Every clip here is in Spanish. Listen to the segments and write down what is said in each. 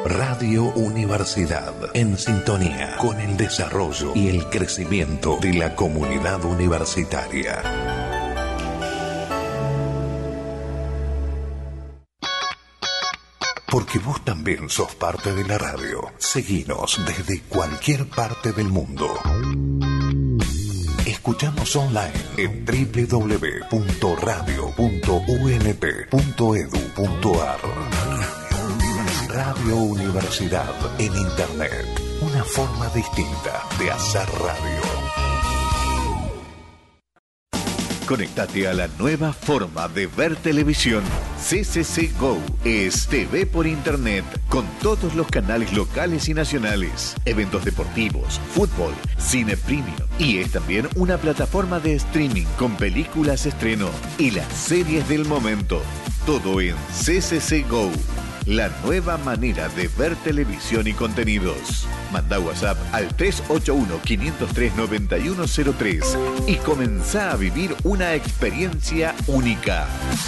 Radio Universidad, en sintonía con el desarrollo y el crecimiento de la comunidad universitaria. Porque vos también sos parte de la radio. Seguinos desde cualquier parte del mundo. Escuchanos online en www.radio.unt.edu.ar. Radio Universidad en Internet. Una forma distinta de hacer radio. Conectate a la nueva forma de ver televisión. CCC Go es TV por Internet con todos los canales locales y nacionales, eventos deportivos, fútbol, cine premium y es también una plataforma de streaming con películas estreno y las series del momento. Todo en CCC Go. La nueva manera de ver televisión y contenidos. Manda WhatsApp al 381-503-9103 y comenzá a vivir una experiencia única.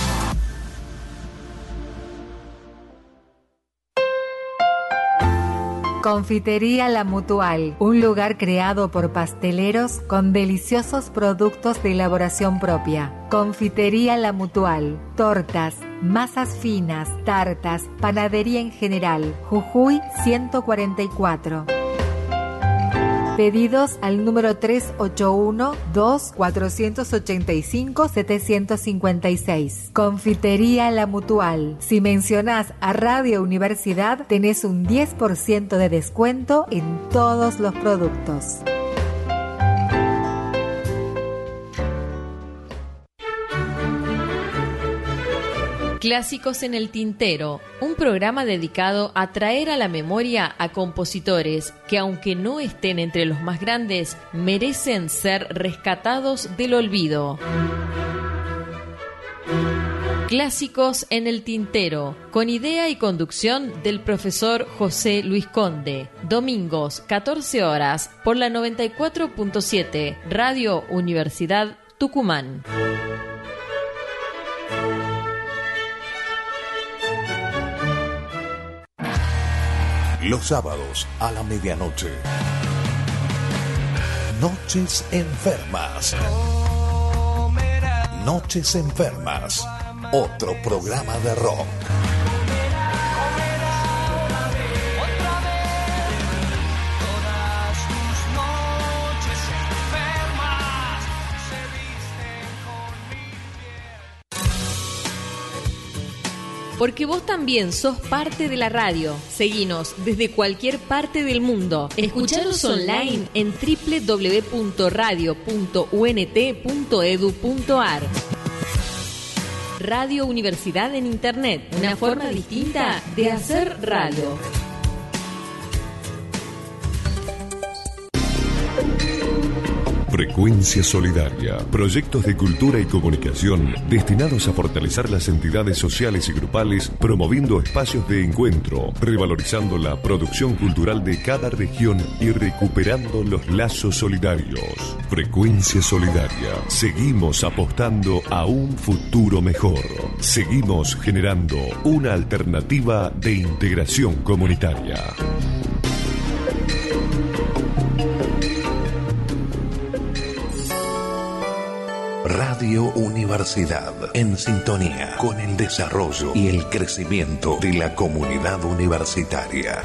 Confitería La Mutual, un lugar creado por pasteleros con deliciosos productos de elaboración propia. Confitería La Mutual, tortas, masas finas, tartas, panadería en general. Jujuy 144. Pedidos al número 381-2485-756. Confitería La Mutual. Si mencionás a Radio Universidad, tenés un 10% de descuento en todos los productos. Clásicos en el Tintero, un programa dedicado a traer a la memoria a compositores que, aunque no estén entre los más grandes, merecen ser rescatados del olvido. Clásicos en el Tintero, con idea y conducción del profesor José Luis Conde. Domingos, 14 horas, por la 94.7, Radio Universidad Tucumán. Los sábados a la medianoche. Noches Enfermas. Noches Enfermas. Otro programa de rock. Porque vos también sos parte de la radio. Seguinos desde cualquier parte del mundo. Escuchanos online en www.radio.unt.edu.ar. Radio Universidad en Internet, una forma distinta de hacer radio. Frecuencia Solidaria. Proyectos de cultura y comunicación destinados a fortalecer las entidades sociales y grupales, promoviendo espacios de encuentro, revalorizando la producción cultural de cada región y recuperando los lazos solidarios. Frecuencia Solidaria. Seguimos apostando a un futuro mejor. Seguimos generando una alternativa de integración comunitaria. Radio Universidad, en sintonía con el desarrollo y el crecimiento de la comunidad universitaria.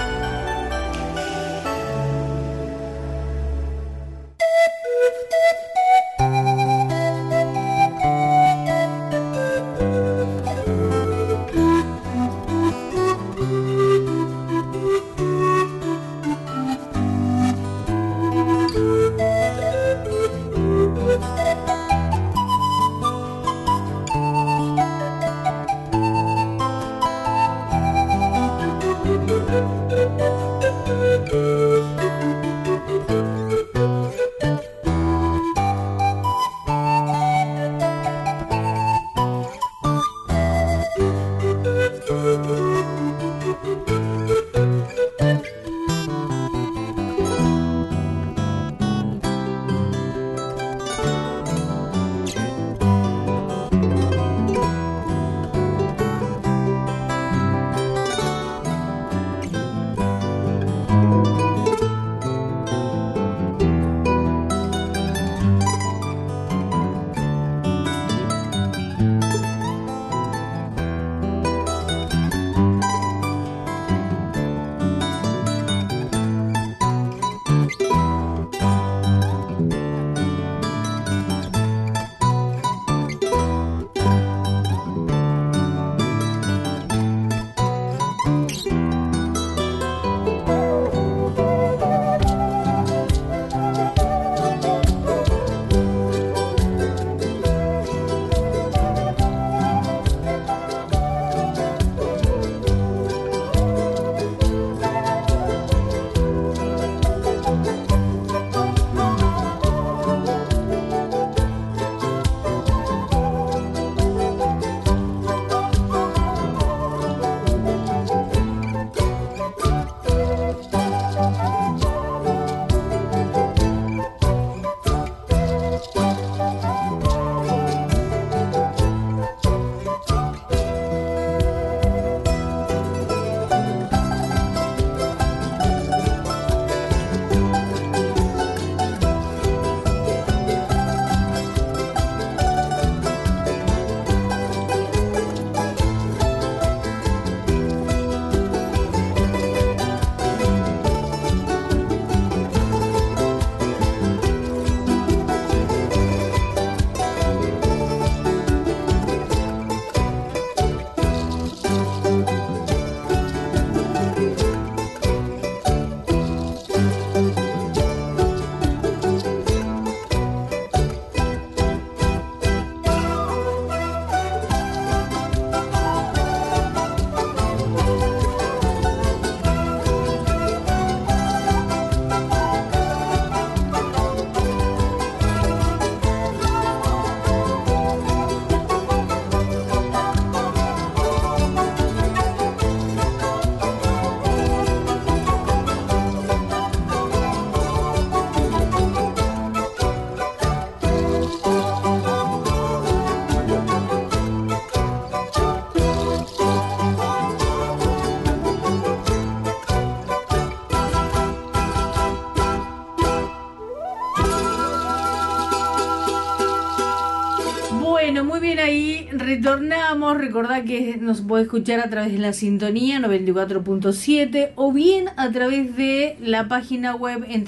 Retornamos, recordá que nos puede escuchar a través de la sintonía 94.7 o bien a través de la página web en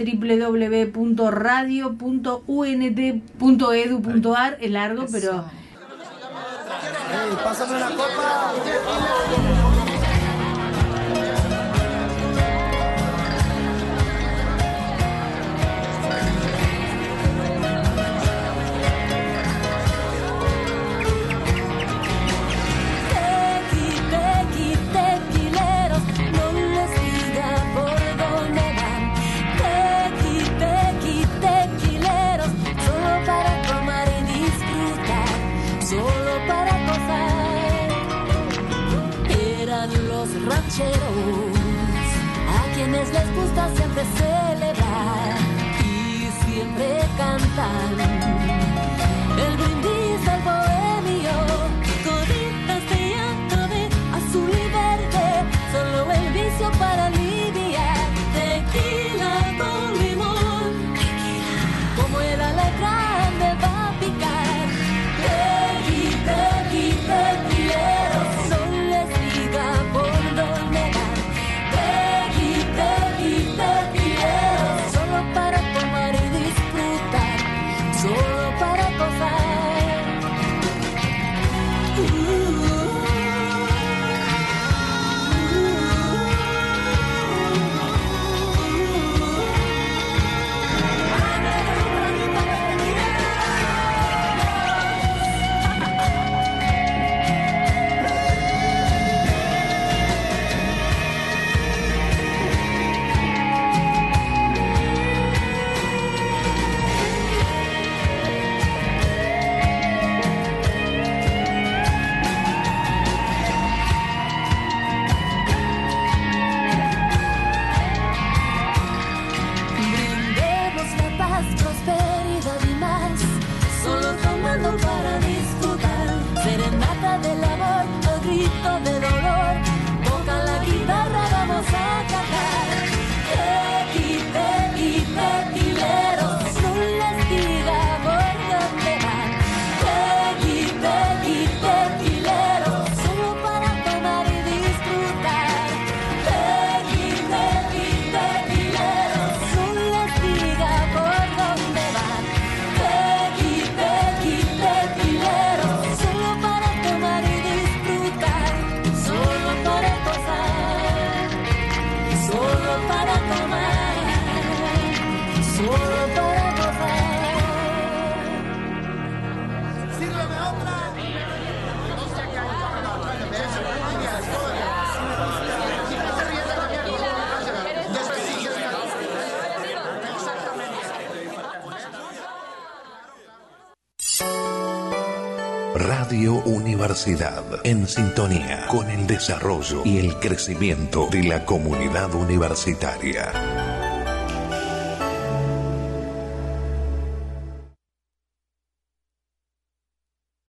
www.radio.unt.edu.ar. Es largo, pero... ¡Pásame la copa! A quienes les gusta siempre celebrar y siempre cantan el brindis del bohemio, coditas de llanto de azul y verde, solo el vicio para aliviar. Tequila con limón, tequila, como el alacrán me va a picar. Tequi, tequi, tequileros, no les diga por dónde van. Tequi, tequi, tequileros, solo para tomar y disfrutar, solo para gozar. Brindemos la paz, prosperidad y más, solo tomando para disfrutar. Serenata del amor, o grito de dolor, toca la guitarra, vamos a cantar. Tequi, tequi, tequileros, no les diga por dónde van. Tequi, tequi, tequileros, solo para tomar y disfrutar. Tequi, tequi, tequileros, no les diga por dónde van. Tequi, tequi, tequileros, solo para tomar y disfrutar, solo para gozar, solo para tomar, solo para gozar. ¡Sírveme otra! Radio Universidad, en sintonía con el desarrollo y el crecimiento de la comunidad universitaria.